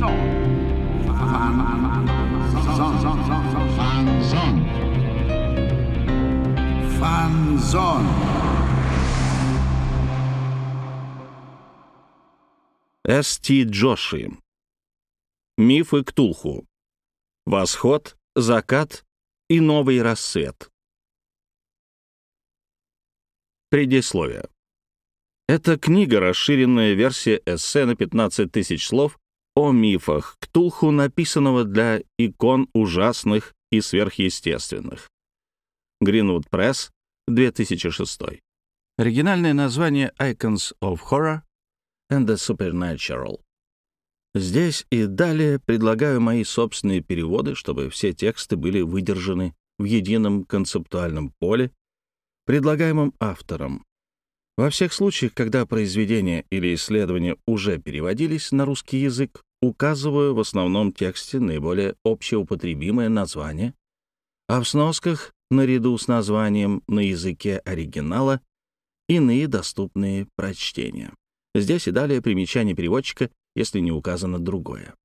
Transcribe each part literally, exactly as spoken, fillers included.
Фанзон. Фанзон. С. Т. Джоши. Мифы Ктулху. Восход, закат и новый рассвет. Предисловие. Эта книга — расширенная версия эссе на пятнадцать тысяч слов о мифах Ктулху, написанного для икон ужасных и сверхъестественных. Greenwood Press, две тысячи шестой. Оригинальное название Icons of Horror and the Supernatural. Здесь и далее предлагаю мои собственные переводы, чтобы все тексты были выдержаны в едином концептуальном поле, предлагаемом автором. Во всех случаях, когда произведения или исследования уже переводились на русский язык, указываю в основном тексте наиболее общеупотребимое название, а в сносках, наряду с названием на языке оригинала, иные доступные прочтения. Здесь и далее примечание переводчика, если не указано другое.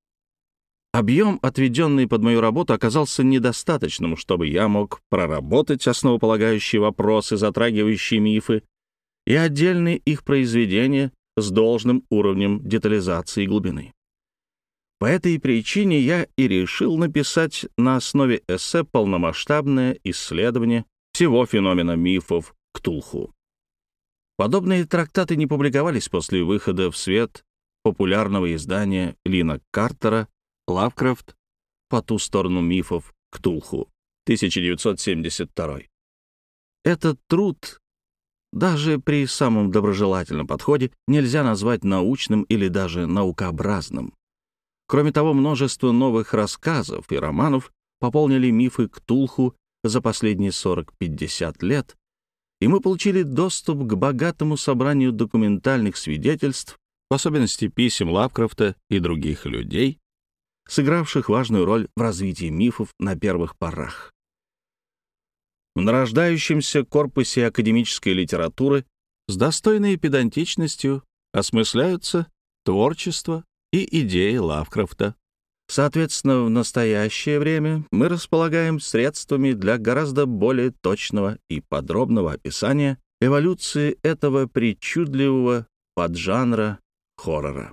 Объем, отведенный под мою работу, оказался недостаточным, чтобы я мог проработать основополагающие вопросы, затрагивающие мифы, и отдельные их произведения с должным уровнем детализации и глубины. По этой причине я и решил написать на основе эссе полномасштабное исследование всего феномена мифов Ктулху. Подобные трактаты не публиковались после выхода в свет популярного издания Лина Картера «Лавкрафт. По ту сторону мифов Ктулху», тысяча девятьсот семьдесят второй. Этот труд даже при самом доброжелательном подходе нельзя назвать научным или даже наукообразным. Кроме того, множество новых рассказов и романов пополнили мифы Ктулху за последние сорок-пятьдесят лет, и мы получили доступ к богатому собранию документальных свидетельств, в особенности писем Лавкрафта и других людей, сыгравших важную роль в развитии мифов на первых порах. В нарождающемся корпусе академической литературы с достойной педантичностью осмысляются творчество и идеи Лавкрафта. Соответственно, в настоящее время мы располагаем средствами для гораздо более точного и подробного описания эволюции этого причудливого поджанра хоррора.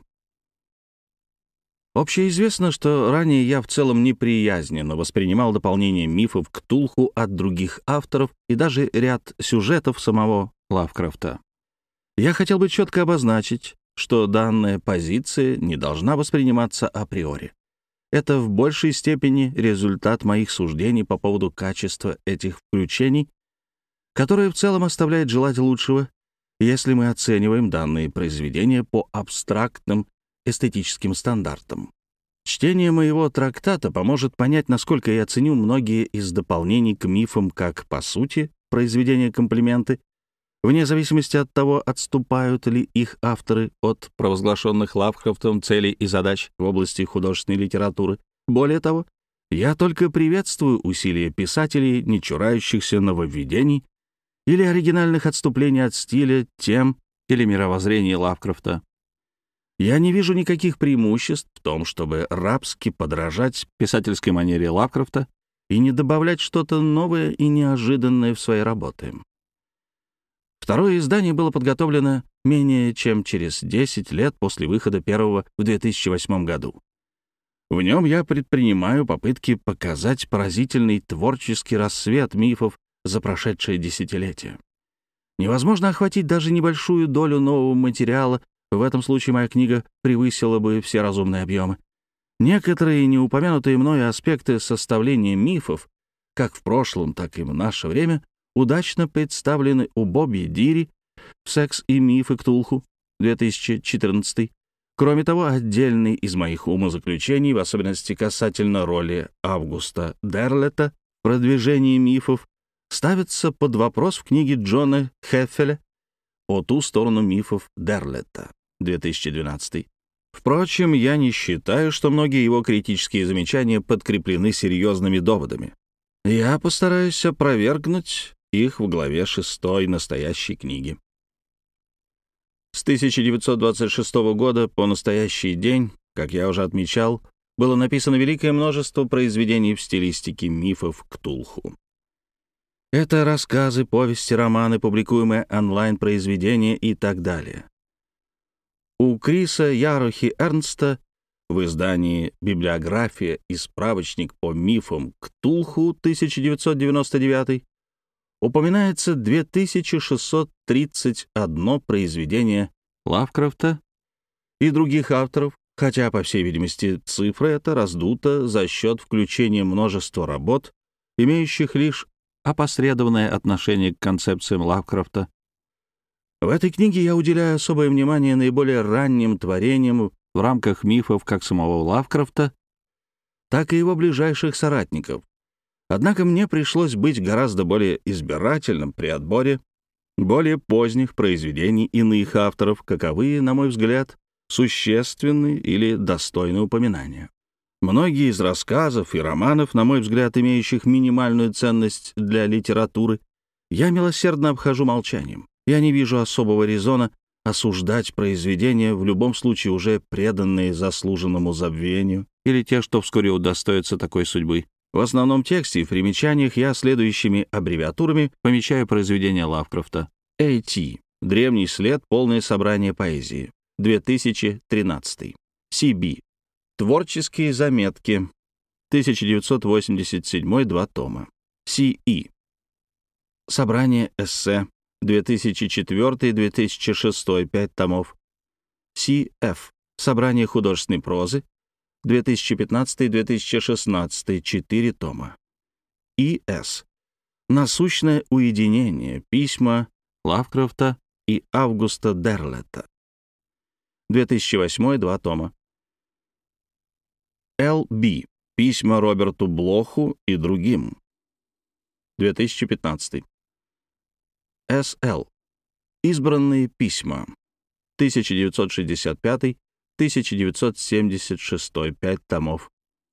Общеизвестно, что ранее я в целом неприязненно воспринимал дополнение мифов Ктулху от других авторов и даже ряд сюжетов самого Лавкрафта. Я хотел бы четко обозначить, что данная позиция не должна восприниматься априори. Это в большей степени результат моих суждений по поводу качества этих включений, которое в целом оставляет желать лучшего, если мы оцениваем данные произведения по абстрактным эстетическим стандартам. Чтение моего трактата поможет понять, насколько я ценю многие из дополнений к мифам как, по сути, произведения-комплименты, вне зависимости от того, отступают ли их авторы от провозглашенных Лавкрафтом целей и задач в области художественной литературы. Более того, я только приветствую усилия писателей, не чурающихся нововведений или оригинальных отступлений от стиля, тем или мировоззрения Лавкрафта. Я не вижу никаких преимуществ в том, чтобы рабски подражать писательской манере Лавкрафта и не добавлять что-то новое и неожиданное в свои работы. Второе издание было подготовлено менее чем через десять лет после выхода первого в две тысячи восьмом году. В нем я предпринимаю попытки показать поразительный творческий рассвет мифов за прошедшее десятилетие. Невозможно охватить даже небольшую долю нового материала. В этом случае моя книга превысила бы все разумные объемы. Некоторые неупомянутые мною аспекты составления мифов, как в прошлом, так и в наше время, удачно представлены у Бобби Дири в «Секс и мифы Ктулху» две тысячи четырнадцатый. Кроме того, отдельный из моих умозаключений, в особенности касательно роли Августа Дерлета в продвижении мифов, ставится под вопрос в книге Джона Хеффеля «По ту сторону мифов Дерлета» две тысячи двенадцатый. Впрочем, я не считаю, что многие его критические замечания подкреплены серьезными доводами. Я постараюсь опровергнуть их в главе шестой настоящей книги. С тысяча девятьсот двадцать шестого года по настоящий день Как я уже отмечал, было написано великое множество произведений в стилистике мифов Ктулху. Это рассказы, повести, романы, публикуемые онлайн-произведения и так далее. У Криса Ярухи Эрнста в издании «Библиография и справочник по мифам Ктулху» тысяча девятьсот девяносто девятый упоминается две тысячи шестьсот тридцать одно произведение Лавкрафта и других авторов, хотя, по всей видимости, цифра эта раздута за счет включения множества работ, имеющих лишь опосредованное отношение к концепциям Лавкрафта. В этой книге я уделяю особое внимание наиболее ранним творениям в рамках мифов как самого Лавкрафта, так и его ближайших соратников. Однако мне пришлось быть гораздо более избирательным при отборе более поздних произведений иных авторов, каковые, на мой взгляд, существенны или достойны упоминания. Многие из рассказов и романов, на мой взгляд, имеющих минимальную ценность для литературы, я милосердно обхожу молчанием. Я не вижу особого резона осуждать произведения, в любом случае уже преданные заслуженному забвению, или те, что вскоре удостоятся такой судьбы. В основном тексте и в примечаниях я следующими аббревиатурами помечаю произведения Лавкрафта. эй ти. Древний след. Полное собрание поэзии. две тысячи тринадцатый. си би. Творческие заметки. тысяча девятьсот восемьдесят седьмой. Два тома. си и. Собрание эссе. две тысячи четвёртый — две тысячи шестой. Пять томов. си эф. Собрание художественной прозы. две тысячи пятнадцатый — две тысячи шестнадцатый. Четыре тома. и эс. Насущное уединение. Письма Лавкрафта и Августа Дерлета. две тысячи восьмой. Два тома. эл би. Письма Роберту Блоху и другим. две тысячи пятнадцатый. эс эл. Избранные письма. тысяча девятьсот шестьдесят пятый — тысяча девятьсот семьдесят шестой. Пять томов.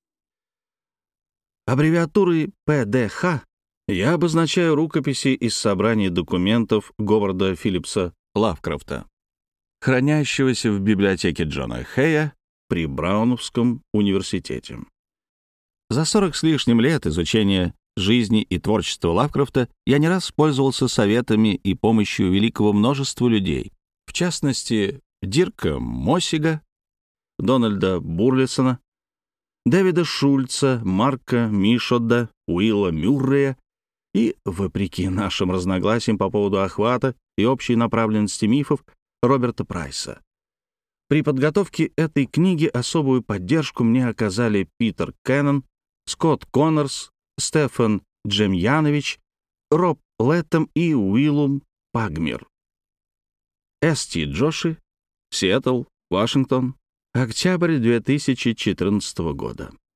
Аббревиатурой пэ дэ ха я обозначаю рукописи из собраний документов Говарда Филлипса Лавкрафта, хранящегося в библиотеке Джона Хэя при Брауновском университете. За сорок с лишним лет изучения жизни и творчества Лавкрафта я не раз пользовался советами и помощью великого множества людей, в частности, Дирка Моссига, Дональда Бурлисона, Дэвида Шульца, Марка Мишодда, Уилла Мюррея и, вопреки нашим разногласиям по поводу охвата и общей направленности мифов, Роберта Прайса. При подготовке этой книги особую поддержку мне оказали Питер Кеннон, Скотт Коннорс, Стефан Джемьянович, Роб Лэттем и Уиллум Пагмир. эс ти Джоши, Сиэтл, Вашингтон, октябрь две тысячи четырнадцатого года.